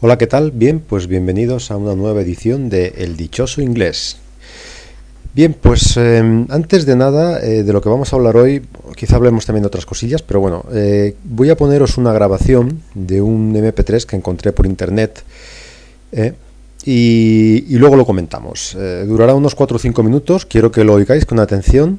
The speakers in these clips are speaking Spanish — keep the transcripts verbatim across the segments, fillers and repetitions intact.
Hola, ¿qué tal? Bien, pues bienvenidos a una nueva edición de El Dichoso Inglés. Bien, pues eh, antes de nada, eh, de lo que vamos a hablar hoy, quizá hablemos también de otras cosillas, pero bueno, eh, voy a poneros una grabación de un eme pe tres que encontré por internet eh, y, y luego lo comentamos. Eh, durará unos cuatro o cinco minutos, quiero que lo oigáis con atención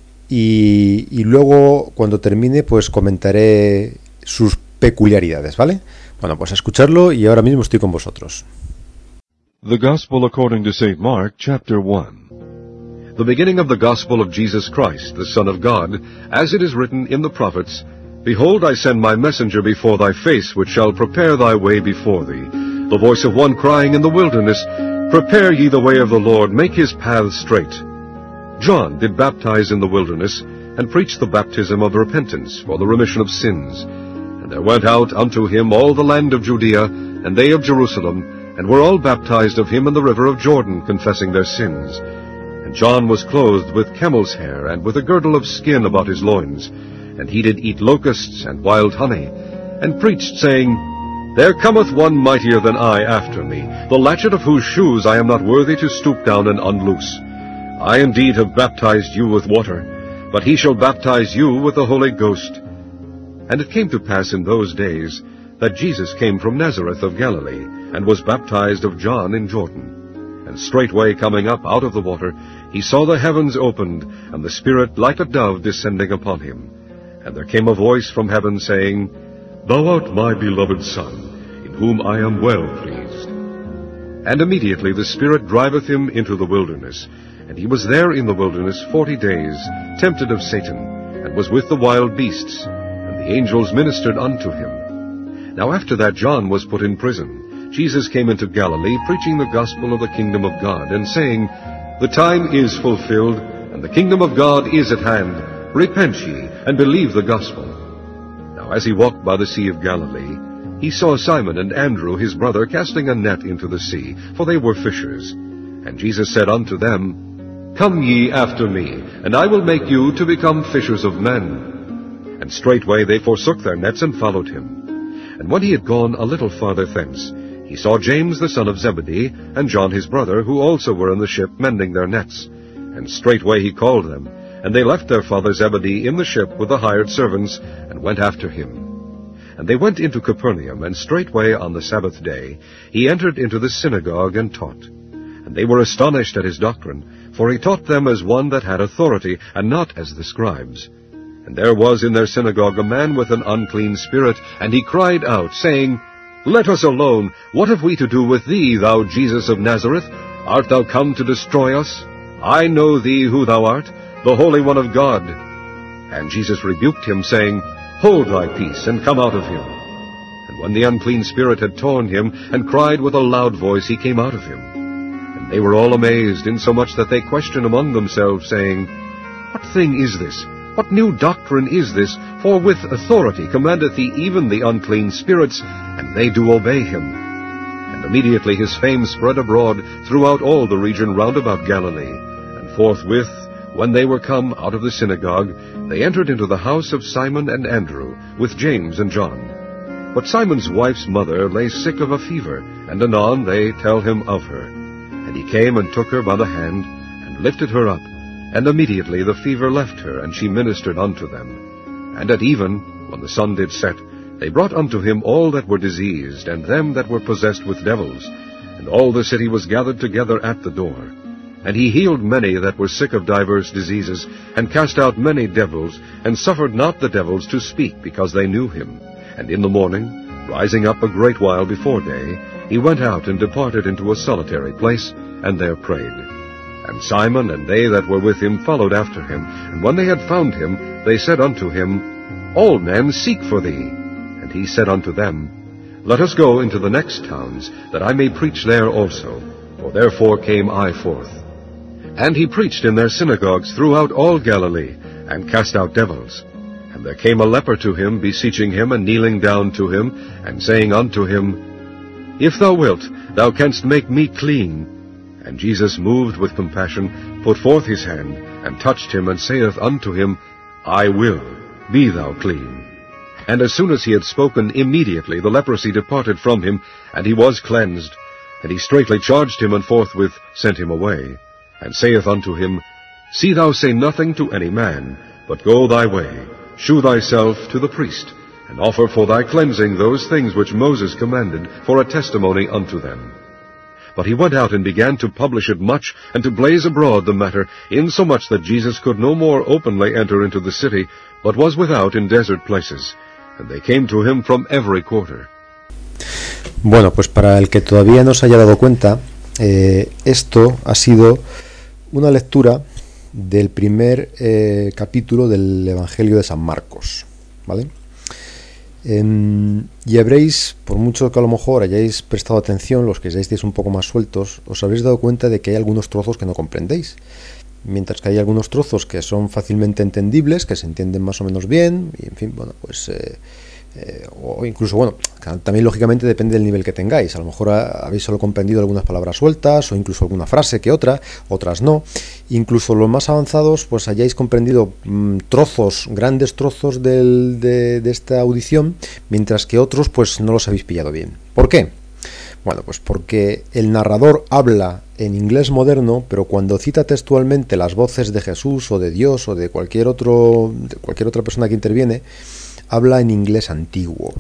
y, y luego cuando termine pues comentaré sus peculiaridades, ¿vale? Bueno, pues a escucharlo y ahora mismo estoy con vosotros. The Gospel according to Saint Mark, chapter one. The beginning of the Gospel of Jesus Christ, the Son of God, as it is written in the prophets, Behold, I send my messenger before thy face, which shall prepare thy way before thee. The voice of one crying in the wilderness, Prepare ye the way of the Lord, make his paths straight. John did baptize in the wilderness, and preached the baptism of repentance for the remission of sins. And there went out unto him all the land of Judea, and they of Jerusalem, and were all baptized of him in the river of Jordan, confessing their sins. And John was clothed with camel's hair, and with a girdle of skin about his loins. And he did eat locusts and wild honey, and preached, saying, There cometh one mightier than I after me, the latchet of whose shoes I am not worthy to stoop down and unloose. I indeed have baptized you with water, but he shall baptize you with the Holy Ghost. And it came to pass in those days that Jesus came from Nazareth of Galilee, and was baptized of John in Jordan. And straightway coming up out of the water, he saw the heavens opened, and the Spirit like a dove descending upon him. And there came a voice from heaven, saying, Thou art my beloved Son, in whom I am well pleased. And immediately the Spirit driveth him into the wilderness. And he was there in the wilderness forty days, tempted of Satan, and was with the wild beasts, and the angels ministered unto him. Now after that John was put in prison, Jesus came into Galilee, preaching the gospel of the kingdom of God, and saying, The time is fulfilled, and the kingdom of God is at hand. Repent ye, and believe the gospel. Now as he walked by the sea of Galilee, he saw Simon and Andrew his brother casting a net into the sea, for they were fishers. And Jesus said unto them, Come ye after me, and I will make you to become fishers of men. And straightway they forsook their nets and followed him. And when he had gone a little farther thence, he saw James the son of Zebedee, and John his brother, who also were in the ship mending their nets. And straightway he called them, and they left their father Zebedee in the ship with the hired servants, and went after him. And they went into Capernaum, and straightway on the Sabbath day he entered into the synagogue and taught. And they were astonished at his doctrine, for he taught them as one that had authority, and not as the scribes. And there was in their synagogue a man with an unclean spirit, and he cried out, saying, Let us alone. What have we to do with thee, thou Jesus of Nazareth? Art thou come to destroy us? I know thee who thou art, the Holy One of God. And Jesus rebuked him, saying, Hold thy peace, and come out of him. And when the unclean spirit had torn him, and cried with a loud voice, he came out of him. And they were all amazed, insomuch that they questioned among themselves, saying, What thing is this? What new doctrine is this? For with authority commandeth he even the unclean spirits, and they do obey him. And immediately his fame spread abroad throughout all the region round about Galilee. And forthwith, when they were come out of the synagogue, they entered into the house of Simon and Andrew, with James and John. But Simon's wife's mother lay sick of a fever, and anon they tell him of her. And he came and took her by the hand, and lifted her up. And immediately the fever left her, and she ministered unto them. And at even, when the sun did set, they brought unto him all that were diseased, and them that were possessed with devils. And all the city was gathered together at the door. And he healed many that were sick of divers diseases, and cast out many devils, and suffered not the devils to speak, because they knew him. And in the morning, rising up a great while before day, he went out and departed into a solitary place, and there prayed. And Simon and they that were with him followed after him. And when they had found him, they said unto him, All men seek for thee. And he said unto them, Let us go into the next towns, that I may preach there also. For therefore came I forth. And he preached in their synagogues throughout all Galilee, and cast out devils. And there came a leper to him, beseeching him, and kneeling down to him, and saying unto him, If thou wilt, thou canst make me clean. And Jesus, moved with compassion, put forth his hand, and touched him, and saith unto him, I will, be thou clean. And as soon as he had spoken, immediately the leprosy departed from him, and he was cleansed. And he straightly charged him, and forthwith sent him away, and saith unto him, See thou say nothing to any man, but go thy way, shew thyself to the priest, and offer for thy cleansing those things which Moses commanded, for a testimony unto them. But he went out and began to publish it much, and to blaze abroad the matter, insomuch that Jesus could no more openly enter into the city, but was without in desert places. And they came to him from every quarter. Bueno, pues para el que todavía no se haya dado cuenta, eh, esto ha sido una lectura del primer eh, capítulo del Evangelio de San Marcos, ¿vale? Eh, y habréis, por mucho que a lo mejor hayáis prestado atención, los que estáis un poco más sueltos, os habréis dado cuenta de que hay algunos trozos que no comprendéis, mientras que hay algunos trozos que son fácilmente entendibles, que se entienden más o menos bien, y en fin, bueno, pues eh, eh, o incluso, bueno, también lógicamente depende del nivel que tengáis. A lo mejor habéis solo comprendido algunas palabras sueltas, o incluso alguna frase que otra, otras no. Incluso los más avanzados, pues hayáis comprendido mmm, trozos, grandes trozos del, de, de esta audición, mientras que otros, pues no los habéis pillado bien. ¿Por qué? Bueno, pues porque el narrador habla en inglés moderno, pero cuando cita textualmente las voces de Jesús o de Dios o de cualquier otro, de cualquier otra persona que interviene, habla en inglés antiguo.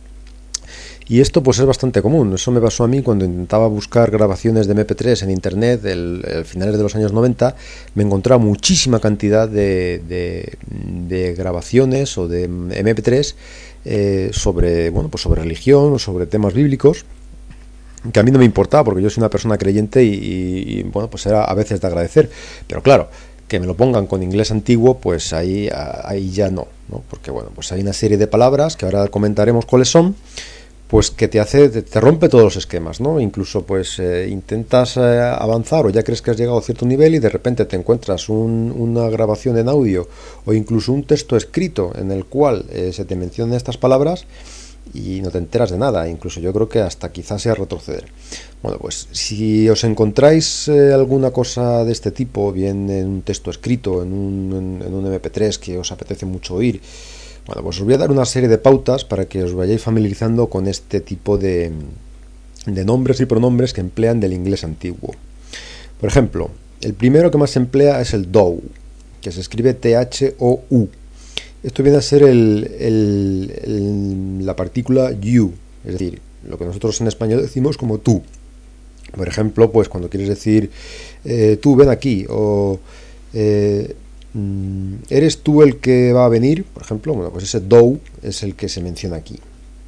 Y esto pues es bastante común. Eso me pasó a mí cuando intentaba buscar grabaciones de eme pe tres en internet el, el finales de los años noventa. Me encontraba muchísima cantidad de, de, de grabaciones o de eme pe tres eh, sobre, bueno, pues sobre religión o sobre temas bíblicos, que a mí no me importaba porque yo soy una persona creyente y, y, y bueno, pues era a veces de agradecer. Pero claro, que me lo pongan con inglés antiguo, pues ahí, ahí ya no, ¿no? Porque bueno, pues hay una serie de palabras que ahora comentaremos cuáles son, pues que te hace, te, te rompe todos los esquemas, ¿no? Incluso pues eh, intentas eh, avanzar o ya crees que has llegado a cierto nivel y de repente te encuentras un, una grabación en audio o incluso un texto escrito en el cual eh, se te mencionan estas palabras y no te enteras de nada. Incluso yo creo que hasta quizás sea retroceder. Bueno, pues si os encontráis eh, alguna cosa de este tipo, bien en un texto escrito, en un, en, en un eme pe tres que os apetece mucho oír, bueno, pues os voy a dar una serie de pautas para que os vayáis familiarizando con este tipo de, de nombres y pronombres que emplean del inglés antiguo. Por ejemplo, el primero que más se emplea es el thou, que se escribe te hache o u. Esto viene a ser el, el, el, la partícula you, es decir, lo que nosotros en español decimos como tú. Por ejemplo, pues cuando quieres decir eh, tú ven aquí, o eh, ¿eres tú el que va a venir? Por ejemplo, bueno, pues ese thou es el que se menciona aquí.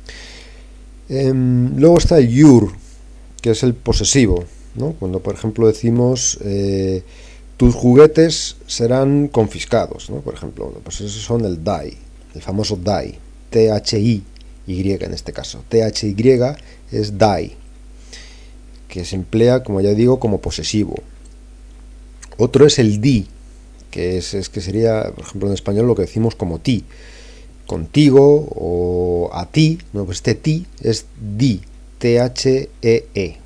Eh, luego está el your, que es el posesivo, ¿no? Cuando, por ejemplo, decimos eh, tus juguetes serán confiscados, ¿no? Por ejemplo, pues esos son el die, el famoso die, te hache i, y en este caso. te hache i es die, que se emplea, como ya digo, como posesivo. Otro es el di, que es, es que sería, por ejemplo, en español lo que decimos como ti, contigo o a ti. No, pues este ti es di, te hache e e.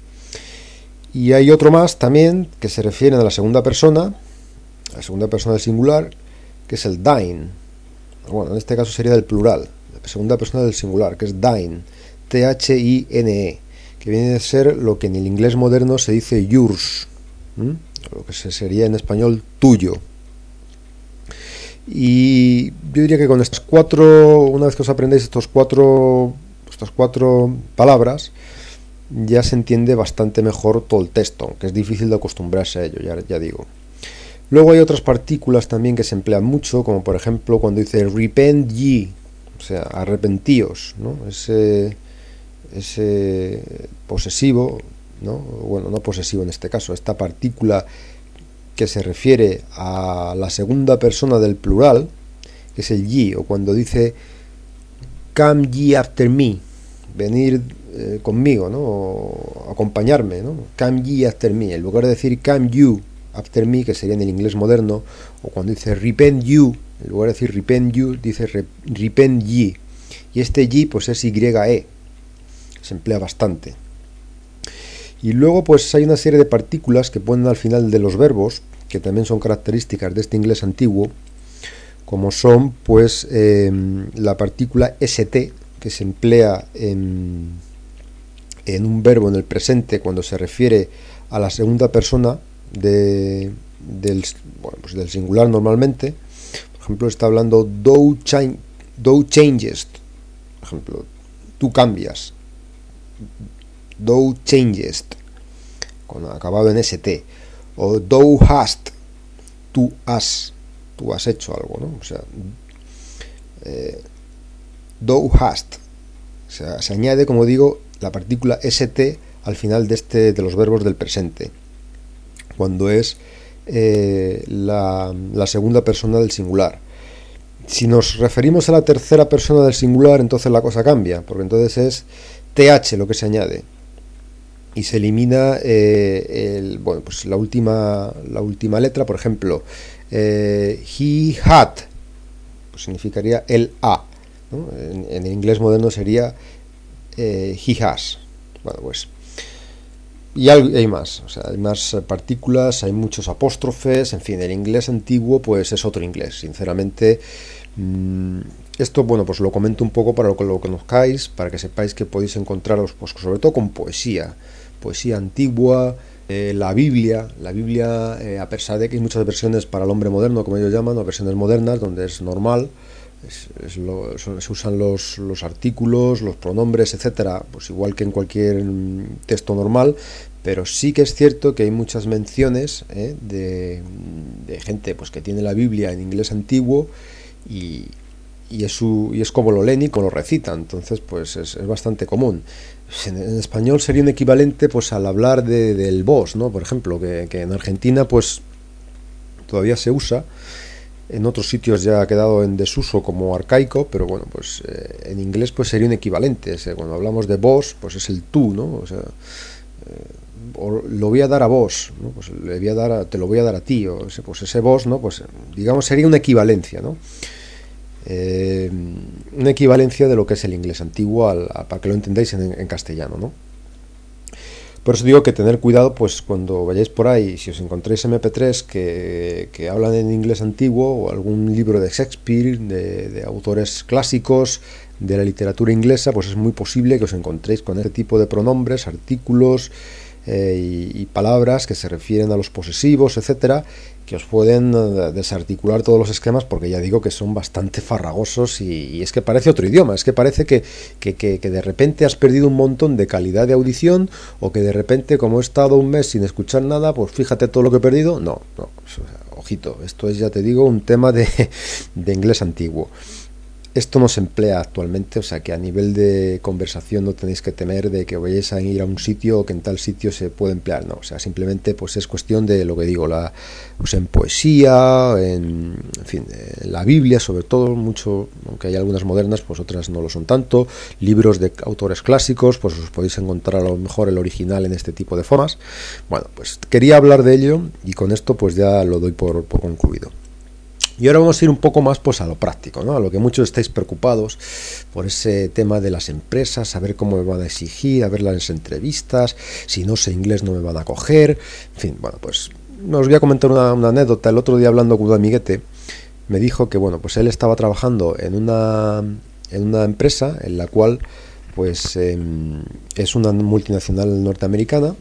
Y hay otro más también que se refiere a la segunda persona, a la segunda persona del singular, que es el dine. Bueno, en este caso sería del plural, la segunda persona del singular, que es dine, te hache i ene e, que viene a ser lo que en el inglés moderno se dice yours, ¿m? Lo que sería en español tuyo. Y yo diría que con estas cuatro, una vez que os aprendéis estos cuatro, estas cuatro palabras, ya se entiende bastante mejor todo el texto, aunque es difícil de acostumbrarse a ello, ya, ya digo. Luego hay otras partículas también que se emplean mucho, como por ejemplo cuando dice repent ye, o sea, arrepentíos, ¿no? Ese, ese posesivo, ¿no? Bueno, no posesivo en este caso, esta partícula que se refiere a la segunda persona del plural, que es el ye, o cuando dice come ye after me, venir eh, conmigo, ¿no? O acompañarme, ¿no? Come ye after me, en lugar de decir come you after me, que sería en el inglés moderno, o cuando dice repent you, en lugar de decir repent you, dice re, repent ye, y este ye pues es ye, se emplea bastante. Y luego pues hay una serie de partículas que ponen al final de los verbos, que también son características de este inglés antiguo, como son pues eh, la partícula st, que se emplea en, en un verbo en el presente cuando se refiere a la segunda persona de, del, bueno, pues del singular normalmente. Por ejemplo, está hablando thou, cha- thou changest, por ejemplo, tú cambias, thou changest, con acabado en st, o thou hast, tú has, tú has hecho algo, ¿no? O sea, eh, thou hast, o sea, se añade, como digo, la partícula st al final de este de los verbos del presente, cuando es eh, la, la segunda persona del singular. Si nos referimos a la tercera persona del singular, entonces la cosa cambia, porque entonces es th lo que se añade y se elimina eh, el, bueno, pues la última la última letra. Por ejemplo, eh, he had, pues significaría el a, ¿no? En, en el inglés moderno sería eh, he has. Bueno, pues y hay, hay más, o sea, hay más partículas, hay muchos apóstrofes, en fin, el inglés antiguo pues es otro inglés, sinceramente. Mmm, esto, bueno, pues lo comento un poco para que lo conozcáis, para que sepáis que podéis encontraros, pues sobre todo con poesía, poesía antigua, eh, la Biblia, la Biblia, eh, a pesar de que hay muchas versiones para el hombre moderno, como ellos llaman, o versiones modernas, donde es normal, es, es lo, son, se usan los, los artículos, los pronombres, etcétera, pues igual que en cualquier texto normal, pero sí que es cierto que hay muchas menciones eh, de, de gente pues que tiene la Biblia en inglés antiguo y, y, es, su, y es como lo leen y como lo recitan, entonces pues es, es bastante común. En, en español sería un equivalente pues al hablar de, del vos, ¿no? Por ejemplo, que, que en Argentina pues todavía se usa. En otros sitios ya ha quedado en desuso como arcaico, pero bueno, pues eh, en inglés pues sería un equivalente. O sea, cuando hablamos de vos, pues es el tú, ¿no? O sea, eh, o lo voy a dar a vos, ¿no? Pues le voy a dar a, te lo voy a dar a ti, o ese, pues ese vos, ¿no? Pues digamos sería una equivalencia, ¿no? Eh, una equivalencia de lo que es el inglés antiguo, al, a, para que lo entendáis en, en castellano, ¿no? Por eso digo que tener cuidado pues cuando vayáis por ahí, si os encontráis eme pe tres que, que hablan en inglés antiguo o algún libro de Shakespeare, de, de autores clásicos de la literatura inglesa, pues es muy posible que os encontréis con este tipo de pronombres, artículos eh, y, y palabras que se refieren a los posesivos, etcétera, que os pueden uh, desarticular todos los esquemas, porque ya digo que son bastante farragosos y, y es que parece otro idioma, es que parece que, que, que, que de repente has perdido un montón de calidad de audición, o que de repente, como he estado un mes sin escuchar nada, pues fíjate todo lo que he perdido. No, no, o sea, ojito, esto es, ya te digo, un tema de, de inglés antiguo. Esto no se emplea actualmente, o sea que a nivel de conversación no tenéis que temer de que vayáis a ir a un sitio o que en tal sitio se puede emplear, no, o sea, simplemente pues es cuestión de lo que digo, la, pues en poesía, en, en fin, en la Biblia sobre todo, mucho, aunque hay algunas modernas, pues otras no lo son tanto, libros de autores clásicos, pues os podéis encontrar a lo mejor el original en este tipo de formas. Bueno, pues quería hablar de ello y con esto pues ya lo doy por, por concluido. Y ahora vamos a ir un poco más pues a lo práctico, ¿no? A lo que muchos estáis preocupados por ese tema de las empresas, a ver cómo me van a exigir, a ver las entrevistas, si no sé inglés no me van a coger, en fin, bueno, pues os voy a comentar una, una anécdota. El otro día, hablando con un amiguete, me dijo que, bueno, pues él estaba trabajando en una, en una empresa en la cual pues eh, es una multinacional norteamericana,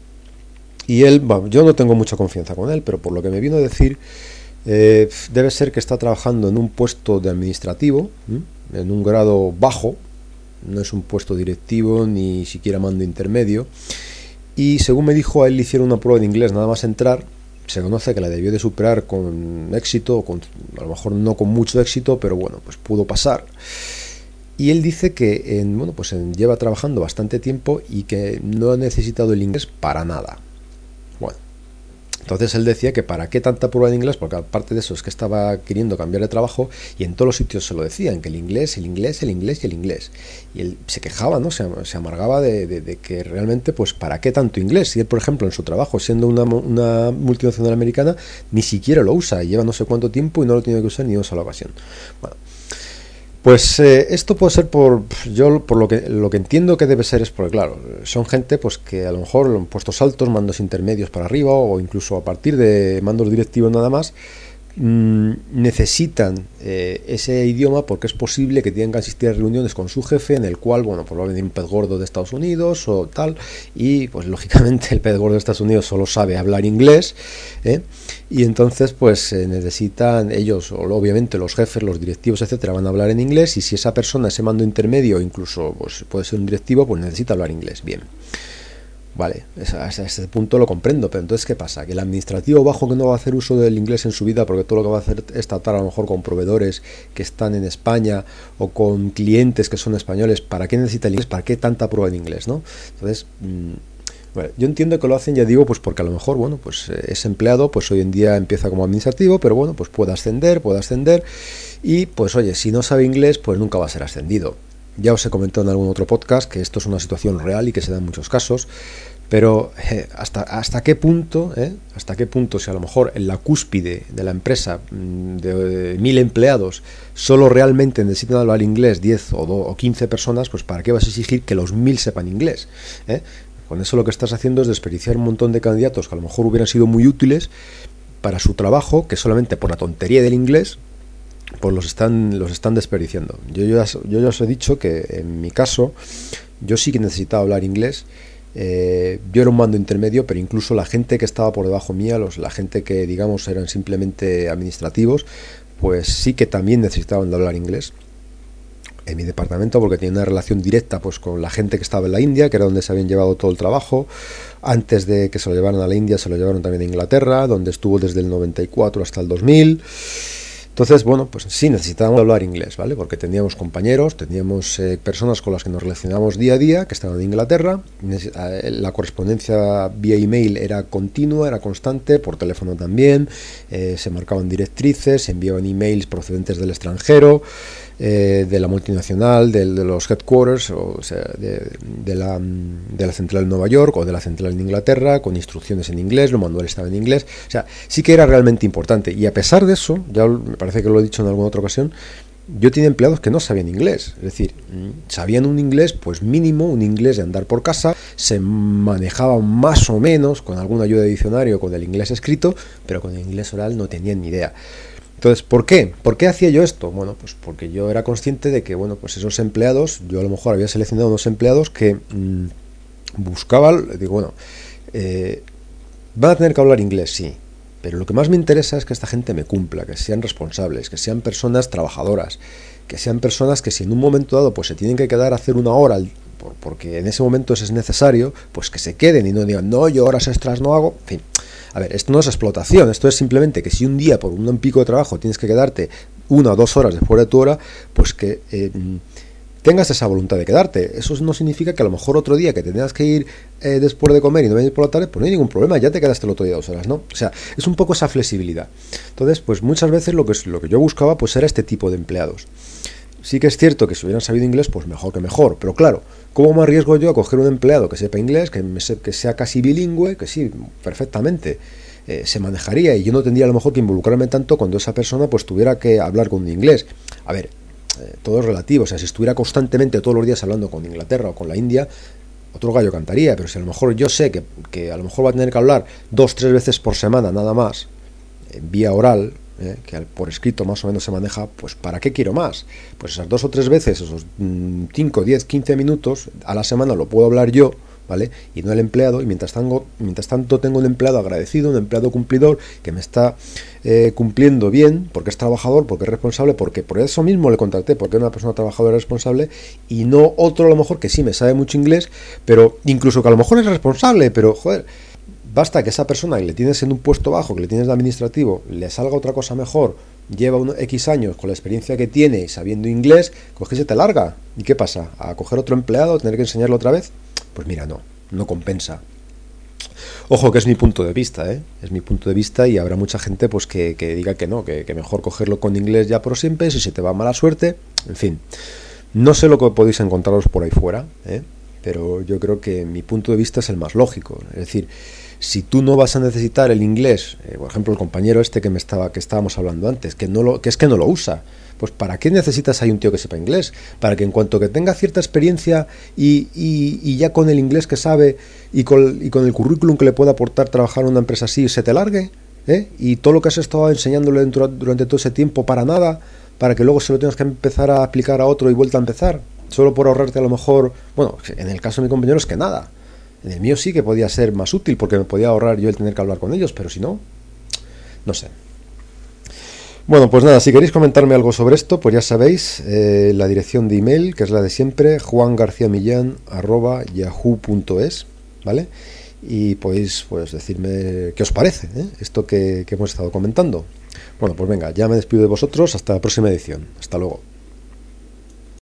y él, bueno, yo no tengo mucha confianza con él, pero por lo que me vino a decir, Eh, debe ser que está trabajando en un puesto de administrativo, ¿eh? En un grado bajo, no es un puesto directivo ni siquiera mando intermedio, y según me dijo, a él le hicieron una prueba de inglés nada más entrar. Se conoce que la debió de superar con éxito, con, a lo mejor no con mucho éxito, pero bueno, pues pudo pasar. Y él dice que en, bueno, pues en, lleva trabajando bastante tiempo y que no ha necesitado el inglés para nada. Bueno, entonces él decía que para qué tanta prueba de inglés, porque aparte de eso es que estaba queriendo cambiar de trabajo, y en todos los sitios se lo decían, que el inglés, el inglés, el inglés y el inglés. Y él se quejaba, ¿no? Se, se amargaba de, de, de que realmente, pues para qué tanto inglés. Y él, por ejemplo, en su trabajo, siendo una, una multinacional americana, ni siquiera lo usa, lleva no sé cuánto tiempo y no lo tiene que usar ni una sola ocasión. Bueno, pues eh, esto puede ser por, yo por lo que lo que entiendo que debe ser es porque, claro, son gente pues que a lo mejor en puestos altos, mandos intermedios para arriba, o incluso a partir de mandos directivos nada más, mmm, necesitan eh, ese idioma porque es posible que tengan que asistir a reuniones con su jefe en el cual, bueno, pues va a venir un pez gordo de Estados Unidos o tal, y pues lógicamente el pez gordo de Estados Unidos solo sabe hablar inglés, ¿eh? Y entonces pues eh, necesitan ellos, o obviamente los jefes, los directivos, etcétera, van a hablar en inglés, y si esa persona, ese mando intermedio, incluso pues puede ser un directivo, pues necesita hablar inglés. Bien. Vale, hasta ese punto lo comprendo, pero entonces ¿qué pasa? Que el administrativo bajo, que no va a hacer uso del inglés en su vida porque todo lo que va a hacer es tratar a lo mejor con proveedores que están en España o con clientes que son españoles, ¿para qué necesita el inglés? ¿Para qué tanta prueba en inglés, no? Entonces, mmm, bueno, yo entiendo que lo hacen, ya digo, pues porque a lo mejor, bueno, pues es empleado, pues hoy en día empieza como administrativo, pero bueno, pues puede ascender, puede ascender, y pues oye, si no sabe inglés, pues nunca va a ser ascendido. Ya os he comentado en algún otro podcast que esto es una situación real y que se da en muchos casos, pero eh, hasta hasta qué punto, eh, hasta qué punto, si a lo mejor en la cúspide de la empresa de, de mil empleados solo realmente necesitan hablar inglés diez o, o quince personas, pues ¿para qué vas a exigir que los mil sepan inglés? ¿Eh? Con eso lo que estás haciendo es desperdiciar un montón de candidatos que a lo mejor hubieran sido muy útiles para su trabajo, que solamente por la tontería del inglés pues los están los están desperdiciando. Yo ya, yo ya os he dicho que en mi caso yo sí que necesitaba hablar inglés. Eh, yo era un mando intermedio, pero incluso la gente que estaba por debajo mía, los, la gente que digamos eran simplemente administrativos, pues sí que también necesitaban de hablar inglés en mi departamento, porque tenía una relación directa pues con la gente que estaba en la India, que era donde se habían llevado todo el trabajo. Antes de que se lo llevaran a la India, se lo llevaron también a Inglaterra, donde estuvo desde el noventa y cuatro hasta el dos mil. Entonces, bueno, pues sí necesitábamos hablar inglés, ¿vale? Porque teníamos compañeros, teníamos eh, personas con las que nos relacionábamos día a día, que estaban en Inglaterra. La correspondencia vía email era continua, era constante, por teléfono también. Eh, se marcaban directrices, se enviaban emails procedentes del extranjero, eh, de la multinacional, de, de los headquarters, o sea, de, de, la, de la central en Nueva York o de la central en Inglaterra, con instrucciones en inglés, los manuales estaban en inglés. O sea, sí que era realmente importante. Y a pesar de eso, ya me parece que lo he dicho en alguna otra ocasión, yo tenía empleados que no sabían inglés, es decir, sabían un inglés pues mínimo, un inglés de andar por casa, se manejaban más o menos con alguna ayuda de diccionario con el inglés escrito, pero con el inglés oral no tenían ni idea. Entonces, ¿por qué? ¿Por qué hacía yo esto? Bueno, pues porque yo era consciente de que, bueno, pues esos empleados, yo a lo mejor había seleccionado unos empleados que mmm, buscaban, digo, bueno, eh, van a tener que hablar inglés, sí, pero lo que más me interesa es que esta gente me cumpla, que sean responsables, que sean personas trabajadoras, que sean personas que si en un momento dado pues se tienen que quedar a hacer una hora, porque en ese momento eso es necesario, pues que se queden y no digan, no, yo horas extras no hago, en fin. A ver, esto no es explotación, esto es simplemente que si un día por un pico de trabajo tienes que quedarte una o dos horas después de tu hora, pues que eh, tengas esa voluntad de quedarte. Eso no significa que a lo mejor otro día que te tengas que ir eh, después de comer y no venir por la tarde, pues no hay ningún problema, ya te quedaste el otro día dos horas, ¿no? O sea, es un poco esa flexibilidad. Entonces, pues muchas veces lo que, lo que yo buscaba pues era este tipo de empleados. Sí que es cierto que si hubieran sabido inglés, pues mejor que mejor, pero claro, ¿cómo me arriesgo yo a coger un empleado que sepa inglés, que, me, que sea casi bilingüe, que sí, perfectamente eh, se manejaría, y yo no tendría a lo mejor que involucrarme tanto cuando esa persona pues tuviera que hablar con un inglés? A ver, eh, todo es relativo, o sea, si estuviera constantemente todos los días hablando con Inglaterra o con la India, otro gallo cantaría, pero si a lo mejor yo sé que, que a lo mejor va a tener que hablar dos, tres veces por semana nada más, eh, vía oral, Eh, que por escrito más o menos se maneja, pues ¿para qué quiero más? Pues esas dos o tres veces, esos cinco, diez, quince minutos a la semana lo puedo hablar yo, ¿vale? Y no el empleado, y mientras tanto, mientras tanto tengo un empleado agradecido, un empleado cumplidor, que me está eh, cumpliendo bien, porque es trabajador, porque es responsable, porque por eso mismo le contraté, porque es una persona trabajadora y responsable, y no otro a lo mejor que sí me sabe mucho inglés, pero incluso que a lo mejor es responsable, pero joder, basta que esa persona que le tienes en un puesto bajo, que le tienes de administrativo, le salga otra cosa mejor, lleva unos X años con la experiencia que tiene y sabiendo inglés, coge y se te larga. ¿Y qué pasa? ¿A coger otro empleado, tener que enseñarlo otra vez? Pues mira, no, no compensa. Ojo, que es mi punto de vista, ¿eh? Es mi punto de vista, y habrá mucha gente pues que, que diga que no, que, que mejor cogerlo con inglés ya por siempre, si se te va mala suerte, en fin. No sé lo que podéis encontraros por ahí fuera, ¿eh? Pero yo creo que mi punto de vista es el más lógico. Es decir, si tú no vas a necesitar el inglés, eh, por ejemplo el compañero este que me estaba que estábamos hablando antes, que no lo que es que no lo usa, pues ¿para qué necesitas ahí un tío que sepa inglés? Para que en cuanto que tenga cierta experiencia y, y, y ya con el inglés que sabe y con, y con el currículum que le pueda aportar trabajar en una empresa así se te largue. ¿eh? Y todo lo que has estado enseñándole durante todo ese tiempo para nada, para que luego se lo tengas que empezar a aplicar a otro y vuelta a empezar, solo por ahorrarte a lo mejor, bueno, en el caso de mi compañero es que nada, en el mío sí que podía ser más útil porque me podía ahorrar yo el tener que hablar con ellos, pero si no, no sé. Bueno, pues nada, si queréis comentarme algo sobre esto, pues ya sabéis, eh, la dirección de email, que es la de siempre, juan garcía millán arroba yahoo punto es, ¿vale? Y podéis pues decirme qué os parece, ¿eh? Esto que, que hemos estado comentando. Bueno, pues venga, ya me despido de vosotros, hasta la próxima edición. Hasta luego.